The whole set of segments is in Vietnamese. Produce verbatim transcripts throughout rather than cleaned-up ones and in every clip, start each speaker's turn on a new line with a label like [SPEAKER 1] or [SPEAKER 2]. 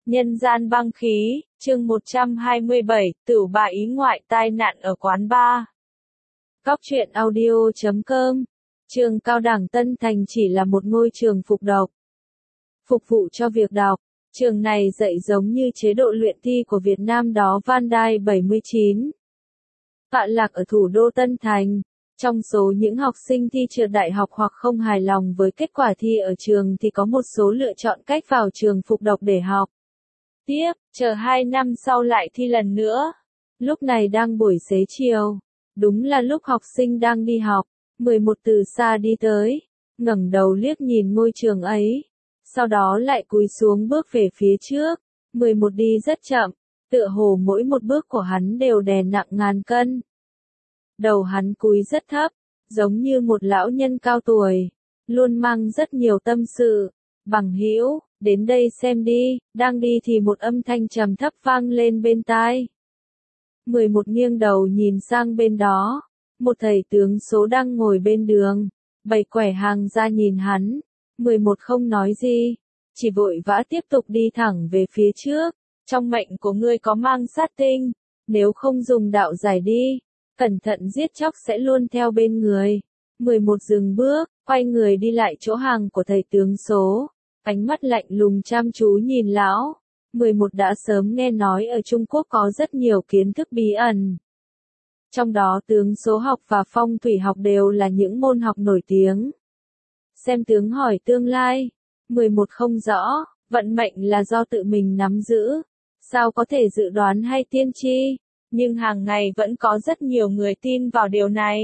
[SPEAKER 1] Nhân gian băng khí, chương một trăm hai mươi bảy, Tửu bà ý ngoại tai nạn ở quán bar. Cóc truyện audio chấm com. Trường cao đẳng Tân Thành chỉ là một ngôi trường phục đọc. Phục vụ cho việc đọc. Trường này dạy giống như chế độ luyện thi của Việt Nam đó Vandai bảy mươi chín. Tọa lạc ở thủ đô Tân Thành. Trong số những học sinh thi trượt đại học hoặc không hài lòng với kết quả thi ở trường thì có một số lựa chọn cách vào trường phục đọc để học tiếp, chờ hai năm sau lại thi lần nữa. Lúc này đang buổi xế chiều. Đúng là lúc học sinh đang đi học. mười một từ xa đi tới. Ngẩng đầu liếc nhìn ngôi trường ấy. Sau đó lại cúi xuống bước về phía trước. mười một đi rất chậm. Tựa hồ mỗi một bước của hắn đều đè nặng ngàn cân. Đầu hắn cúi rất thấp. Giống như một lão nhân cao tuổi. Luôn mang rất nhiều tâm sự. Bằng hữu, đến đây xem đi, đang đi thì một âm thanh trầm thấp vang lên bên tai. mười một nghiêng đầu nhìn sang bên đó, một thầy tướng số đang ngồi bên đường, bày quẻ hàng ra nhìn hắn. mười một không nói gì, chỉ vội vã tiếp tục đi thẳng về phía trước. Trong mệnh của ngươi có mang sát tinh, nếu không dùng đạo giải đi, cẩn thận giết chóc sẽ luôn theo bên người. mười một dừng bước, quay người đi lại chỗ hàng của thầy tướng số. Ánh mắt lạnh lùng chăm chú nhìn lão. mười một đã sớm nghe nói ở Trung Quốc có rất nhiều kiến thức bí ẩn. Trong đó tướng số học và phong thủy học đều là những môn học nổi tiếng. Xem tướng hỏi tương lai. mười một không rõ, vận mệnh là do tự mình nắm giữ. Sao có thể dự đoán hay tiên tri? Nhưng hàng ngày vẫn có rất nhiều người tin vào điều này.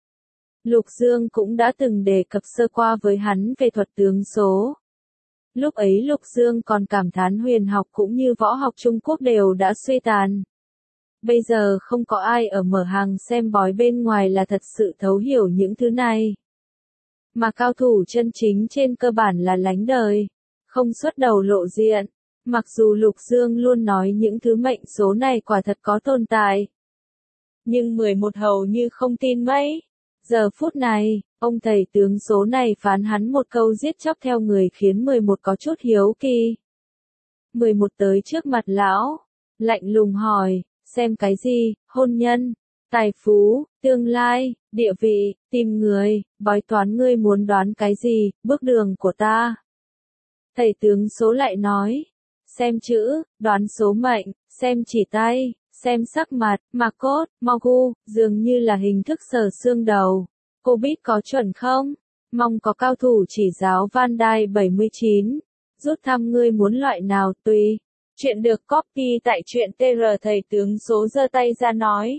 [SPEAKER 1] Lục Dương cũng đã từng đề cập sơ qua với hắn về thuật tướng số. Lúc ấy Lục Dương còn cảm thán huyền học cũng như võ học Trung Quốc đều đã suy tàn. Bây giờ không có ai ở mở hàng xem bói bên ngoài là thật sự thấu hiểu những thứ này. Mà cao thủ chân chính trên cơ bản là lánh đời, không xuất đầu lộ diện. Mặc dù Lục Dương luôn nói những thứ mệnh số này quả thật có tồn tại. Nhưng mười một hầu như không tin mấy. Giờ phút này, ông thầy tướng số này phán hắn một câu giết chóc theo người khiến mười một có chút hiếu kỳ. mười một tới trước mặt lão, lạnh lùng hỏi, xem cái gì, hôn nhân, tài phú, tương lai, địa vị, tìm người, bói toán ngươi muốn đoán cái gì, bước đường của ta. Thầy tướng số lại nói, xem chữ, đoán số mệnh, xem chỉ tay. Xem sắc mặt, mà cốt, mau gu, dường như là hình thức sờ xương đầu. Cô biết có chuẩn không? Mong có cao thủ chỉ giáo Vandai bảy mươi chín. Rút thăm ngươi muốn loại nào tùy. Chuyện được copy tại truyện tê rờ thầy tướng số giơ tay ra nói.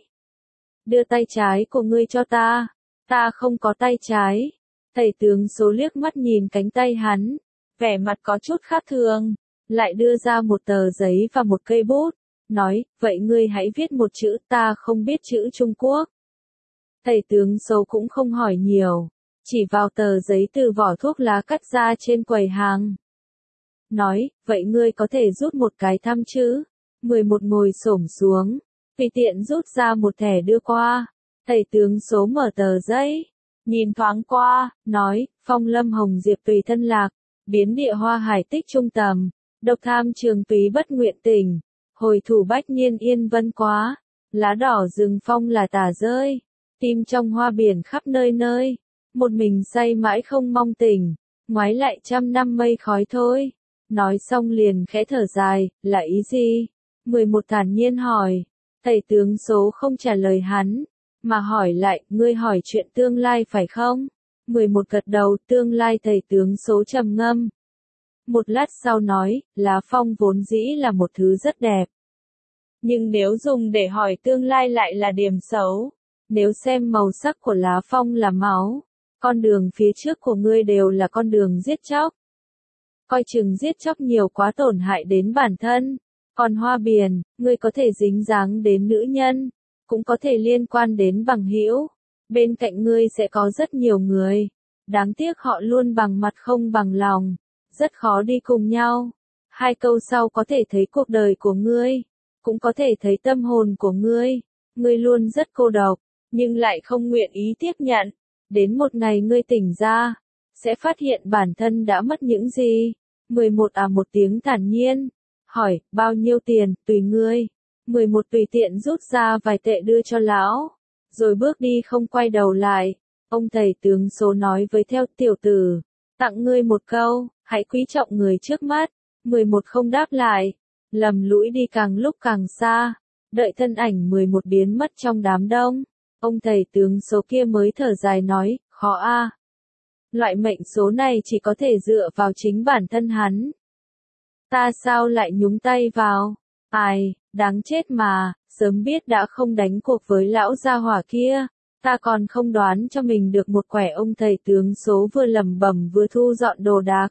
[SPEAKER 1] Đưa tay trái của ngươi cho ta. Ta không có tay trái. Thầy tướng số liếc mắt nhìn cánh tay hắn. Vẻ mặt có chút khác thường. Lại đưa ra một tờ giấy và một cây bút. Nói, vậy ngươi hãy viết một chữ, ta không biết chữ Trung Quốc. Thầy tướng số cũng không hỏi nhiều, chỉ vào tờ giấy từ vỏ thuốc lá cắt ra trên quầy hàng. Nói, vậy ngươi có thể rút một cái thăm chứ? mười một ngồi xổm xuống, tùy tiện rút ra một thẻ đưa qua. Thầy tướng số mở tờ giấy, nhìn thoáng qua, nói, phong lâm hồng diệp tùy thân lạc, biến địa hoa hải tích trung tầm, độc tham trường túy bất nguyện tình. Hồi thủ bách niên yên vân quá, lá đỏ rừng phong là tả rơi, tim trong hoa biển khắp nơi nơi, một mình say mãi không mong tỉnh, ngoái lại trăm năm mây khói thôi. Nói xong liền khẽ thở dài, là ý gì? mười một thản nhiên hỏi, thầy tướng số không trả lời hắn, mà hỏi lại, ngươi hỏi chuyện tương lai phải không? mười một gật đầu, tương lai thầy tướng số trầm ngâm. Một lát sau nói, lá phong vốn dĩ là một thứ rất đẹp. Nhưng nếu dùng để hỏi tương lai lại là điểm xấu. Nếu xem màu sắc của lá phong là máu, con đường phía trước của ngươi đều là con đường giết chóc. Coi chừng giết chóc nhiều quá tổn hại đến bản thân. Còn hoa biển, ngươi có thể dính dáng đến nữ nhân, cũng có thể liên quan đến bằng hữu. Bên cạnh ngươi sẽ có rất nhiều người. Đáng tiếc họ luôn bằng mặt không bằng lòng. Rất khó đi cùng nhau. Hai câu sau có thể thấy cuộc đời của ngươi, cũng có thể thấy tâm hồn của ngươi. Ngươi luôn rất cô độc, nhưng lại không nguyện ý tiếp nhận. Đến một ngày ngươi tỉnh ra, sẽ phát hiện bản thân đã mất những gì. mười một à một tiếng thản nhiên, hỏi, bao nhiêu tiền, tùy ngươi. mười một tùy tiện rút ra vài tệ đưa cho lão, rồi bước đi không quay đầu lại. Ông thầy tướng số nói với theo tiểu tử, tặng ngươi một câu, hãy quý trọng người trước mắt. mười một không đáp lại, lầm lũi đi càng lúc càng xa, đợi thân ảnh mười một biến mất trong đám đông. Ông thầy tướng số kia mới thở dài nói, khó a. Loại mệnh số này chỉ có thể dựa vào chính bản thân hắn. Ta sao lại nhúng tay vào? Ai, đáng chết mà, sớm biết đã không đánh cuộc với lão gia hỏa kia. Ta còn không đoán cho mình được một quẻ. Ông thầy tướng số vừa lẩm bẩm vừa thu dọn đồ đạc.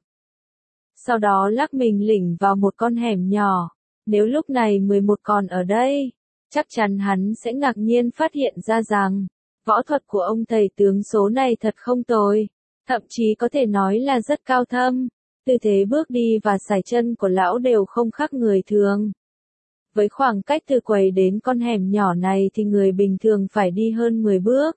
[SPEAKER 1] Sau đó lắc mình lỉnh vào một con hẻm nhỏ. Nếu lúc này mười một còn ở đây, chắc chắn hắn sẽ ngạc nhiên phát hiện ra rằng, võ thuật của ông thầy tướng số này thật không tồi, thậm chí có thể nói là rất cao thâm. Tư thế bước đi và sải chân của lão đều không khác người thường. Với khoảng cách từ quầy đến con hẻm nhỏ này thì người bình thường phải đi hơn mười bước.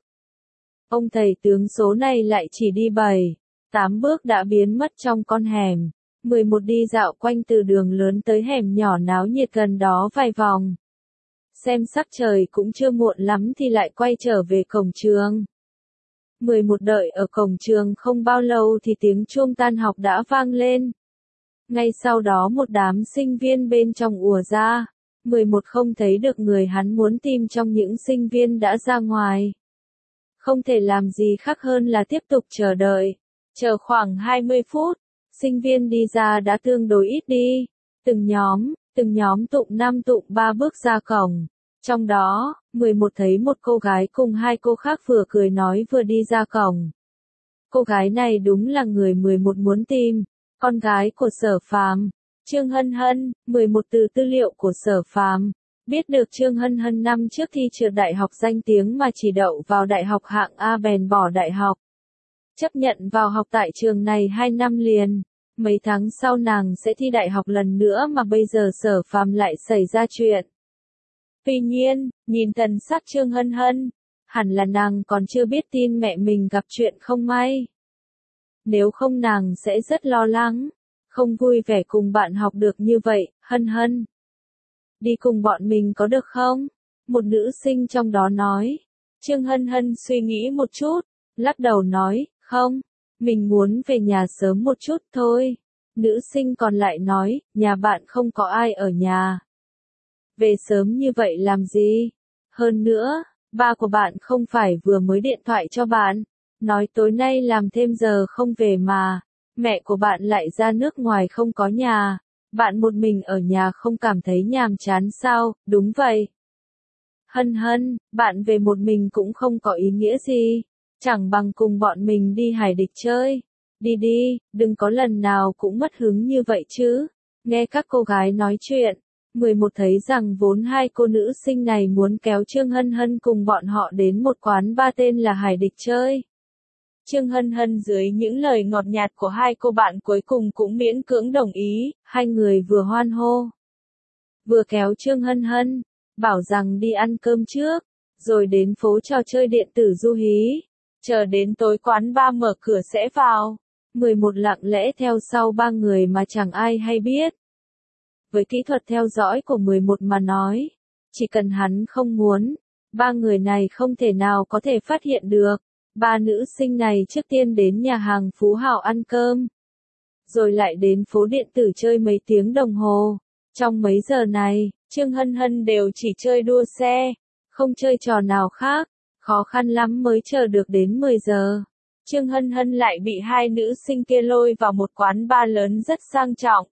[SPEAKER 1] Ông thầy tướng số này lại chỉ đi bảy, tám bước đã biến mất trong con hẻm. mười một đi dạo quanh từ đường lớn tới hẻm nhỏ náo nhiệt gần đó vài vòng. Xem sắc trời cũng chưa muộn lắm thì lại quay trở về cổng trường. mười một đợi ở cổng trường không bao lâu thì tiếng chuông tan học đã vang lên. Ngay sau đó một đám sinh viên bên trong ùa ra. mười một không thấy được người hắn muốn tìm trong những sinh viên đã ra ngoài. Không thể làm gì khác hơn là tiếp tục chờ đợi. Chờ khoảng hai mươi phút, sinh viên đi ra đã tương đối ít đi. Từng nhóm, từng nhóm tụng năm tụng ba bước ra cổng. Trong đó, mười một thấy một cô gái cùng hai cô khác vừa cười nói vừa đi ra cổng. Cô gái này đúng là người mười một muốn tìm, con gái của Sở Phàm, Trương Hân Hân. mười một từ tư liệu của Sở Phàm, biết được Trương Hân Hân năm trước thi trượt đại học danh tiếng mà chỉ đậu vào đại học hạng A bèn bỏ đại học. Chấp nhận vào học tại trường này hai năm liền. Mấy tháng sau nàng sẽ thi đại học lần nữa mà bây giờ Sở Phàm lại xảy ra chuyện. Tuy nhiên, nhìn thần sắc Trương Hân Hân, hẳn là nàng còn chưa biết tin mẹ mình gặp chuyện không may. Nếu không nàng sẽ rất lo lắng, không vui vẻ cùng bạn học được như vậy. Hân Hân, đi cùng bọn mình có được không? Một nữ sinh trong đó nói. Trương Hân Hân suy nghĩ một chút, lắc đầu nói, không, mình muốn về nhà sớm một chút thôi. Nữ sinh còn lại nói, nhà bạn không có ai ở nhà. Về sớm như vậy làm gì? Hơn nữa, ba của bạn không phải vừa mới điện thoại cho bạn, nói tối nay làm thêm giờ không về mà. Mẹ của bạn lại ra nước ngoài không có nhà. Bạn một mình ở nhà không cảm thấy nhàm chán sao? Đúng vậy. Hân Hân, bạn về một mình cũng không có ý nghĩa gì. Chẳng bằng cùng bọn mình đi Hải Địch chơi. Đi đi, đừng có lần nào cũng mất hứng như vậy chứ. Nghe các cô gái nói chuyện, mười một thấy rằng vốn hai cô nữ sinh này muốn kéo Trương Hân Hân cùng bọn họ đến một quán bar tên là Hải Địch chơi. Trương Hân Hân dưới những lời ngọt nhạt của hai cô bạn cuối cùng cũng miễn cưỡng đồng ý. Hai người vừa hoan hô, vừa kéo Trương Hân Hân, bảo rằng đi ăn cơm trước, rồi đến phố trò chơi điện tử Du Hí. Chờ đến tối quán bar mở cửa sẽ vào. mười một lặng lẽ theo sau ba người mà chẳng ai hay biết. Với kỹ thuật theo dõi của mười một mà nói, chỉ cần hắn không muốn, ba người này không thể nào có thể phát hiện được. Ba nữ sinh này trước tiên đến nhà hàng Phú Hào ăn cơm, rồi lại đến phố điện tử chơi mấy tiếng đồng hồ. Trong mấy giờ này, Trương Hân Hân đều chỉ chơi đua xe, không chơi trò nào khác, khó khăn lắm mới chờ được đến mười giờ. Trương Hân Hân lại bị hai nữ sinh kia lôi vào một quán bar lớn rất sang trọng.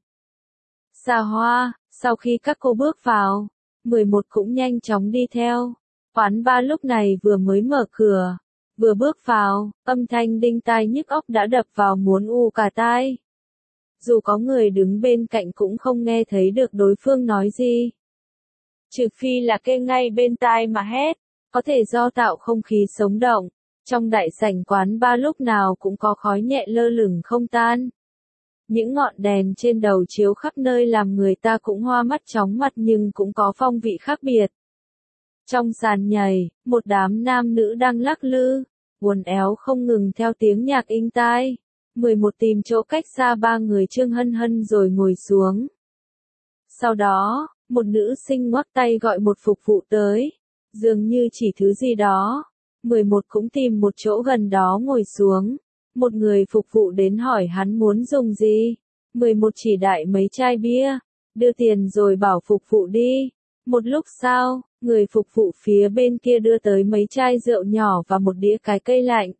[SPEAKER 1] Xa hoa. Sau khi các cô bước vào, mười một cũng nhanh chóng đi theo. Quán bar lúc này vừa mới mở cửa, vừa bước vào, âm thanh đinh tai nhức óc đã đập vào muốn u cả tai. Dù có người đứng bên cạnh cũng không nghe thấy được đối phương nói gì. Trừ phi là kê ngay bên tai mà hét, có thể do tạo không khí sống động. Trong đại sảnh quán bar lúc nào cũng có khói nhẹ lơ lửng không tan. Những ngọn đèn trên đầu chiếu khắp nơi làm người ta cũng hoa mắt chóng mặt nhưng cũng có phong vị khác biệt. Trong sàn nhảy, một đám nam nữ đang lắc lư, uốn éo không ngừng theo tiếng nhạc inh tai. mười một tìm chỗ cách xa ba người Trương Hân Hân rồi ngồi xuống. Sau đó, một nữ sinh ngoắc tay gọi một phục vụ tới, dường như chỉ thứ gì đó. mười một cũng tìm một chỗ gần đó ngồi xuống. Một người phục vụ đến hỏi hắn muốn dùng gì. mười một chỉ đại mấy chai bia, đưa tiền rồi bảo phục vụ đi. Một lúc sau, người phục vụ phía bên kia đưa tới mấy chai rượu nhỏ và một đĩa cái cây lạnh.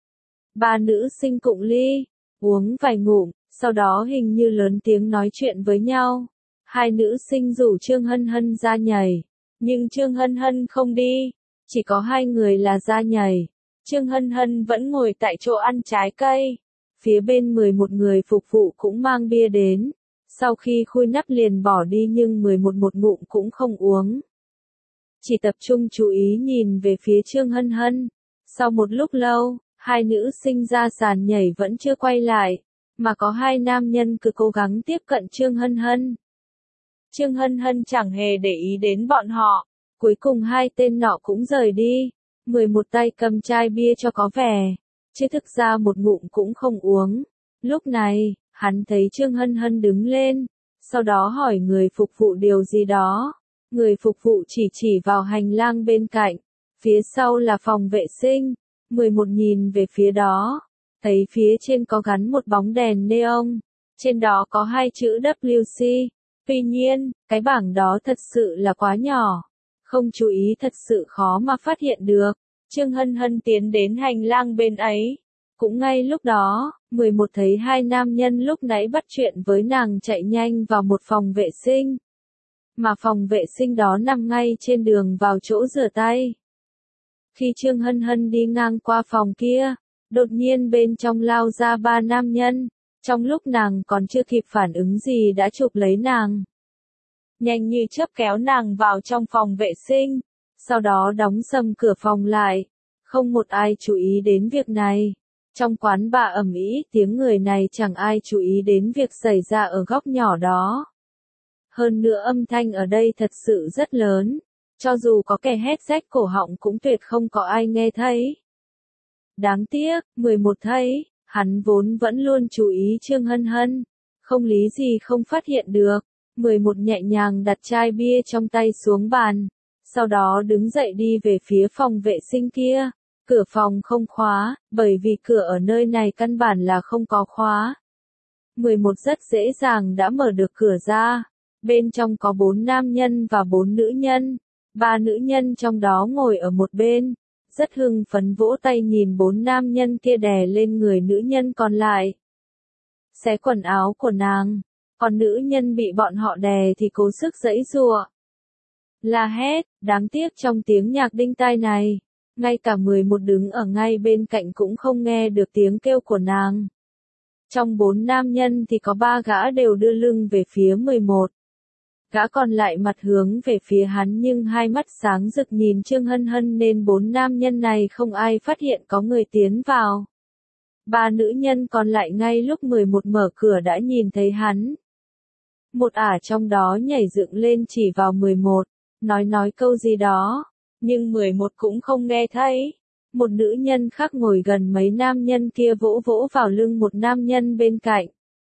[SPEAKER 1] Ba nữ sinh cụng ly, uống vài ngụm, sau đó hình như lớn tiếng nói chuyện với nhau. Hai nữ sinh rủ Trương Hân Hân ra nhảy, nhưng Trương Hân Hân không đi, chỉ có hai người là ra nhảy. Trương Hân Hân vẫn ngồi tại chỗ ăn trái cây. Phía bên mười một người phục vụ cũng mang bia đến. Sau khi khui nắp liền bỏ đi nhưng mười một một ngụm cũng không uống. Chỉ tập trung chú ý nhìn về phía Trương Hân Hân. Sau một lúc lâu, hai nữ sinh ra sàn nhảy vẫn chưa quay lại, mà có hai nam nhân cứ cố gắng tiếp cận Trương Hân Hân. Trương Hân Hân chẳng hề để ý đến bọn họ. Cuối cùng hai tên nọ cũng rời đi. mười một tay cầm chai bia cho có vẻ, chứ thực ra một ngụm cũng không uống. Lúc này, hắn thấy Trương Hân Hân đứng lên, sau đó hỏi người phục vụ điều gì đó. Người phục vụ chỉ chỉ vào hành lang bên cạnh, phía sau là phòng vệ sinh. mười một nhìn về phía đó, thấy phía trên có gắn một bóng đèn neon, trên đó có hai chữ W C. Tuy nhiên, cái bảng đó thật sự là quá nhỏ, không chú ý thật sự khó mà phát hiện được. Trương Hân Hân tiến đến hành lang bên ấy. Cũng ngay lúc đó, mười một thấy hai nam nhân lúc nãy bắt chuyện với nàng chạy nhanh vào một phòng vệ sinh. Mà phòng vệ sinh đó nằm ngay trên đường vào chỗ rửa tay. Khi Trương Hân Hân đi ngang qua phòng kia, đột nhiên bên trong lao ra ba nam nhân. Trong lúc nàng còn chưa kịp phản ứng gì đã chụp lấy nàng. Nhanh như chớp kéo nàng vào trong phòng vệ sinh, sau đó đóng sầm cửa phòng lại. Không một ai chú ý đến việc này. Trong quán bà ầm ĩ tiếng người này chẳng ai chú ý đến việc xảy ra ở góc nhỏ đó. Hơn nữa âm thanh ở đây thật sự rất lớn. Cho dù có kẻ hét rách cổ họng cũng tuyệt không có ai nghe thấy. Đáng tiếc, mười một thấy, hắn vốn vẫn luôn chú ý Trương Hân Hân. Không lý gì không phát hiện được. mười một nhẹ nhàng đặt chai bia trong tay xuống bàn. Sau đó đứng dậy đi về phía phòng vệ sinh kia. Cửa phòng không khóa, bởi vì cửa ở nơi này căn bản là không có khóa. mười một rất dễ dàng đã mở được cửa ra. Bên trong có bốn nam nhân và bốn nữ nhân. Ba nữ nhân trong đó ngồi ở một bên. Rất hưng phấn vỗ tay nhìn bốn nam nhân kia đè lên người nữ nhân còn lại. Xé quần áo của nàng. Còn nữ nhân bị bọn họ đè thì cố sức giãy giụa. La hét, đáng tiếc trong tiếng nhạc đinh tai này. Ngay cả mười một đứng ở ngay bên cạnh cũng không nghe được tiếng kêu của nàng. Trong bốn nam nhân thì có ba gã đều đưa lưng về phía mười một. Gã còn lại mặt hướng về phía hắn nhưng hai mắt sáng rực nhìn Trương Hân Hân nên bốn nam nhân này không ai phát hiện có người tiến vào. Ba nữ nhân còn lại ngay lúc mười một mở cửa đã nhìn thấy hắn. Một ả trong đó nhảy dựng lên chỉ vào mười một, nói nói câu gì đó. Nhưng mười một cũng không nghe thấy. Một nữ nhân khác ngồi gần mấy nam nhân kia vỗ vỗ vào lưng một nam nhân bên cạnh.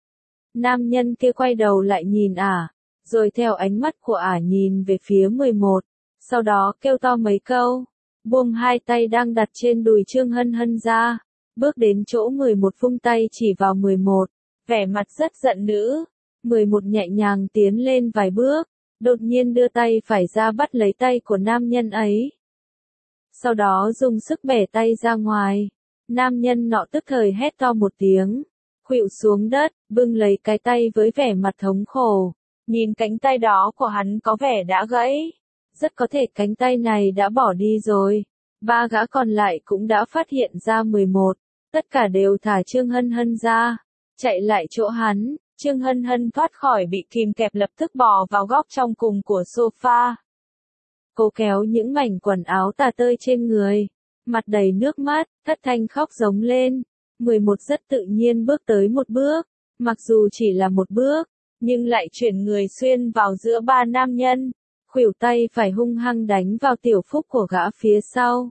[SPEAKER 1] Nam nhân kia quay đầu lại nhìn ả, rồi theo ánh mắt của ả nhìn về phía mười một, sau đó kêu to mấy câu, buông hai tay đang đặt trên đùi Trương Hân Hân ra, bước đến chỗ mười một vung tay chỉ vào mười một, vẻ mặt rất giận dữ. mười một nhẹ nhàng tiến lên vài bước. Đột nhiên đưa tay phải ra bắt lấy tay của nam nhân ấy. Sau đó dùng sức bẻ tay ra ngoài. Nam nhân nọ tức thời hét to một tiếng. Khuỵu xuống đất, bưng lấy cái tay với vẻ mặt thống khổ. Nhìn cánh tay đó của hắn có vẻ đã gãy. Rất có thể cánh tay này đã bỏ đi rồi. Ba gã còn lại cũng đã phát hiện ra mười một. Tất cả đều thả Trương Hân Hân ra. Chạy lại chỗ hắn. Trương Hân Hân thoát khỏi bị kìm kẹp lập tức bò vào góc trong cùng của sofa. Cô kéo những mảnh quần áo tả tơi trên người. Mặt đầy nước mắt, thất thanh khóc giống lên. mười một rất tự nhiên bước tới một bước. Mặc dù chỉ là một bước, nhưng lại chuyển người xuyên vào giữa ba nam nhân. Khuỷu tay phải hung hăng đánh vào tiểu phúc của gã phía sau.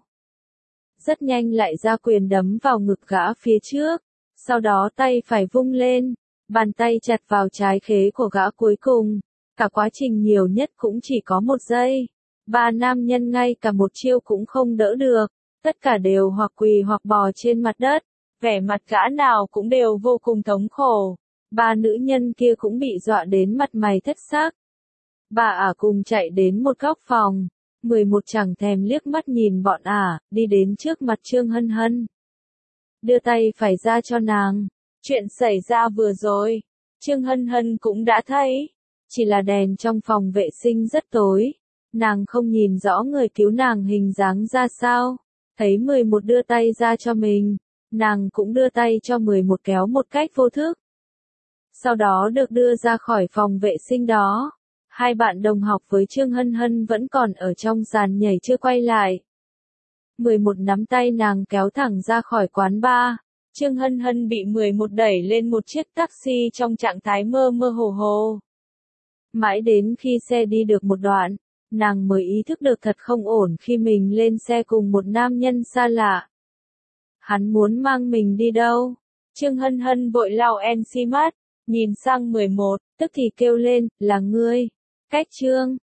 [SPEAKER 1] Rất nhanh lại ra quyền đấm vào ngực gã phía trước. Sau đó tay phải vung lên. Bàn tay chặt vào trái khế của gã cuối cùng. Cả quá trình nhiều nhất cũng chỉ có một giây. Ba nam nhân ngay cả một chiêu cũng không đỡ được. Tất cả đều hoặc quỳ hoặc bò trên mặt đất. Vẻ mặt gã nào cũng đều vô cùng thống khổ. Ba nữ nhân kia cũng bị dọa đến mặt mày thất xác. Bà ả cùng chạy đến một góc phòng. mười một chẳng thèm liếc mắt nhìn bọn ả, đi đến trước mặt Trương Hân Hân. Đưa tay phải ra cho nàng. Chuyện xảy ra vừa rồi, Trương Hân Hân cũng đã thấy. Chỉ là đèn trong phòng vệ sinh rất tối. Nàng không nhìn rõ người cứu nàng hình dáng ra sao. Thấy mười một đưa tay ra cho mình, nàng cũng đưa tay cho mười một kéo một cách vô thức. Sau đó được đưa ra khỏi phòng vệ sinh đó. Hai bạn đồng học với Trương Hân Hân vẫn còn ở trong sàn nhảy chưa quay lại. mười một nắm tay nàng kéo thẳng ra khỏi quán bar. Trương Hân Hân bị mười một đẩy lên một chiếc taxi trong trạng thái mơ mơ hồ hồ. Mãi đến khi xe đi được một đoạn, nàng mới ý thức được thật không ổn khi mình lên xe cùng một nam nhân xa lạ. Hắn muốn mang mình đi đâu? Trương Hân Hân vội lau en xi mắt, nhìn sang mười một, tức thì kêu lên, là ngươi. Cách Trương